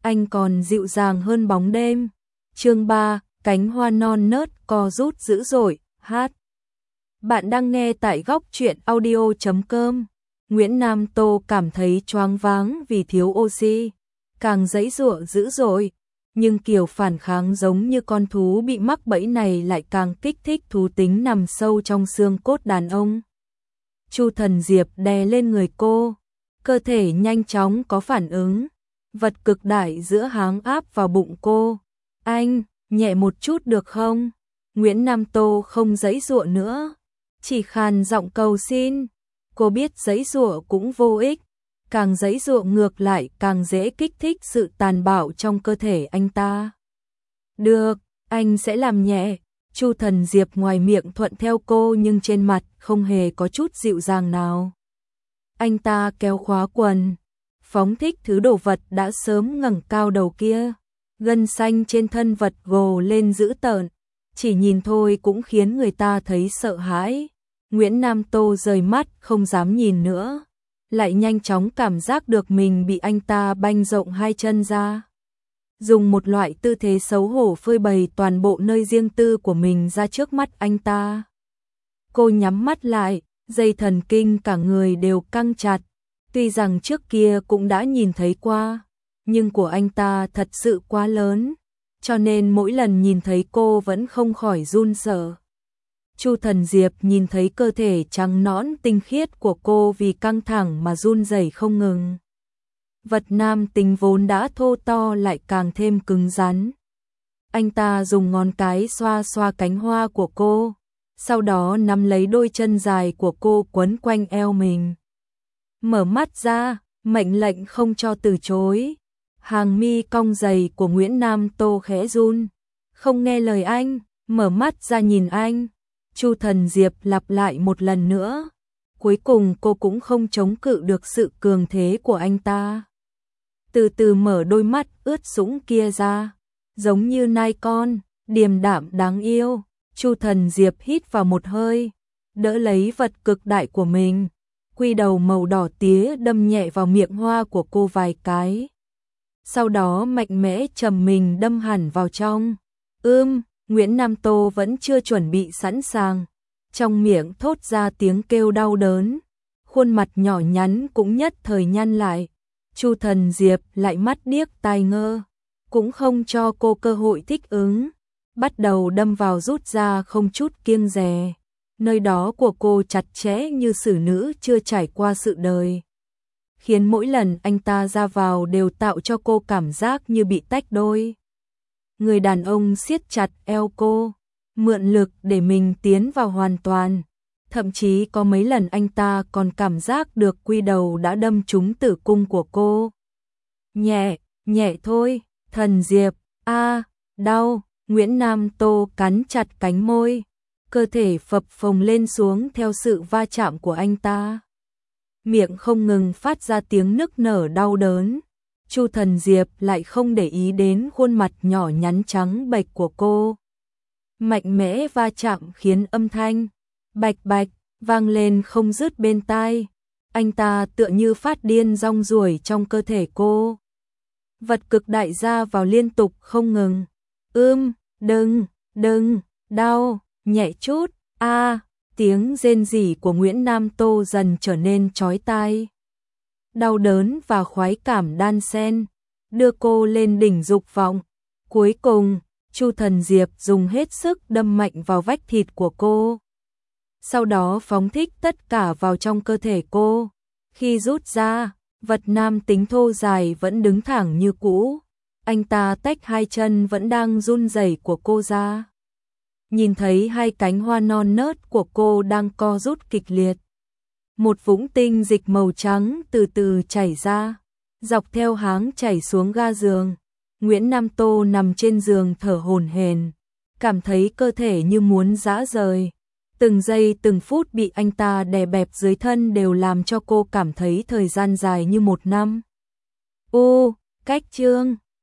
anh còn dịu dàng hơn bóng đêm. Chương 3, cánh hoa non nớt co rút dữ dội, hát. Bạn đang nghe tại góc truyện audio.com. Nguyễn Nam Tô cảm thấy choáng váng vì thiếu oxy, càng giãy giụa dữ dội, nhưng kiểu phản kháng giống như con thú bị mắc bẫy này lại càng kích thích thú tính nằm sâu trong xương cốt đàn ông. Chu Thần Diệp đè lên người cô, cơ thể nhanh chóng có phản ứng, vật cực đại giữa háng áp vào bụng cô. Anh, nhẹ một chút được không? Nguyễn Nam Tô không giãy giụa nữa, chỉ khàn giọng cầu xin. Cô biết giãy giụa cũng vô ích, càng giãy giụa ngược lại càng dễ kích thích sự tàn bạo trong cơ thể anh ta. Được, anh sẽ làm nhẹ. Chu Thần Diệp ngoài miệng thuận theo cô nhưng trên mặt không hề có chút dịu dàng nào. Anh ta kéo khóa quần, phóng thích thứ đồ vật đã sớm ngẩng cao đầu kia. Gân xanh trên thân vật gồ lên dữ tợn, chỉ nhìn thôi cũng khiến người ta thấy sợ hãi. Nguyễn Nam Tô rời mắt không dám nhìn nữa, lại nhanh chóng cảm giác được mình bị anh ta banh rộng hai chân ra. Dùng một loại tư thế xấu hổ phơi bày toàn bộ nơi riêng tư của mình ra trước mắt anh ta. Cô nhắm mắt lại, dây thần kinh cả người đều căng chặt. Tuy rằng trước kia cũng đã nhìn thấy qua, nhưng của anh ta thật sự quá lớn, cho nên mỗi lần nhìn thấy cô vẫn không khỏi run sợ. Chu Thần Diệp nhìn thấy cơ thể trắng nõn tinh khiết của cô vì căng thẳng mà run rẩy không ngừng. Vật nam tính vốn đã thô to lại càng thêm cứng rắn. Anh ta dùng ngón cái xoa xoa cánh hoa của cô, sau đó nắm lấy đôi chân dài của cô quấn quanh eo mình. Mở mắt ra, mệnh lệnh không cho từ chối. Hàng mi cong dày của Nguyễn Nam Tô khẽ run. Không nghe lời anh, mở mắt ra nhìn anh. Chu Thần Diệp lặp lại một lần nữa. Cuối cùng cô cũng không chống cự được sự cường thế của anh ta. Từ từ mở đôi mắt ướt sũng kia ra, giống như nai con, điềm đạm đáng yêu. Chu Thần Diệp hít vào một hơi, đỡ lấy vật cực đại của mình. Quy đầu màu đỏ tía đâm nhẹ vào miệng hoa của cô vài cái. Sau đó mạnh mẽ chầm mình đâm hẳn vào trong. Nguyễn Nam Tô vẫn chưa chuẩn bị sẵn sàng. Trong miệng thốt ra tiếng kêu đau đớn. Khuôn mặt nhỏ nhắn cũng nhất thời nhăn lại. Chu Thần Diệp lại mắt điếc tai ngơ, cũng không cho cô cơ hội thích ứng. Bắt đầu đâm vào rút ra không chút kiêng dè. Nơi đó của cô chặt chẽ như xử nữ chưa trải qua sự đời, khiến mỗi lần anh ta ra vào đều tạo cho cô cảm giác như bị tách đôi. Người đàn ông siết chặt eo cô, mượn lực để mình tiến vào hoàn toàn. Thậm chí có mấy lần anh ta còn cảm giác được quy đầu đã đâm trúng tử cung của cô. Nhẹ, nhẹ thôi, Thần Diệp, đau. Nguyễn Nam Tô cắn chặt cánh môi, cơ thể phập phồng lên xuống theo sự va chạm của anh ta. Miệng không ngừng phát ra tiếng nức nở đau đớn. Chu Thần Diệp lại không để ý đến khuôn mặt nhỏ nhắn trắng bệch của cô. Mạnh mẽ va chạm khiến âm thanh bạch bạch vang lên không dứt bên tai. Anh ta tựa như phát điên rong ruổi trong cơ thể cô. Vật cực đại ra vào liên tục không ngừng. Đừng, đau, nhẹ chút, tiếng rên rỉ của Nguyễn Nam Tô dần trở nên chói tai. Đau đớn và khoái cảm đan xen, đưa cô lên đỉnh dục vọng. Cuối cùng, Chu Thần Diệp dùng hết sức đâm mạnh vào vách thịt của cô. Sau đó phóng thích tất cả vào trong cơ thể cô. Khi rút ra, vật nam tính thô dài vẫn đứng thẳng như cũ. Anh ta tách hai chân vẫn đang run rẩy của cô ra. Nhìn thấy hai cánh hoa non nớt của cô đang co rút kịch liệt. Một vũng tinh dịch màu trắng từ từ chảy ra, dọc theo háng chảy xuống ga giường. Nguyễn Nam Tô nằm trên giường thở hổn hển, cảm thấy cơ thể như muốn giã rời. Từng giây từng phút bị anh ta đè bẹp dưới thân đều làm cho cô cảm thấy thời gian dài như một năm. Cách chương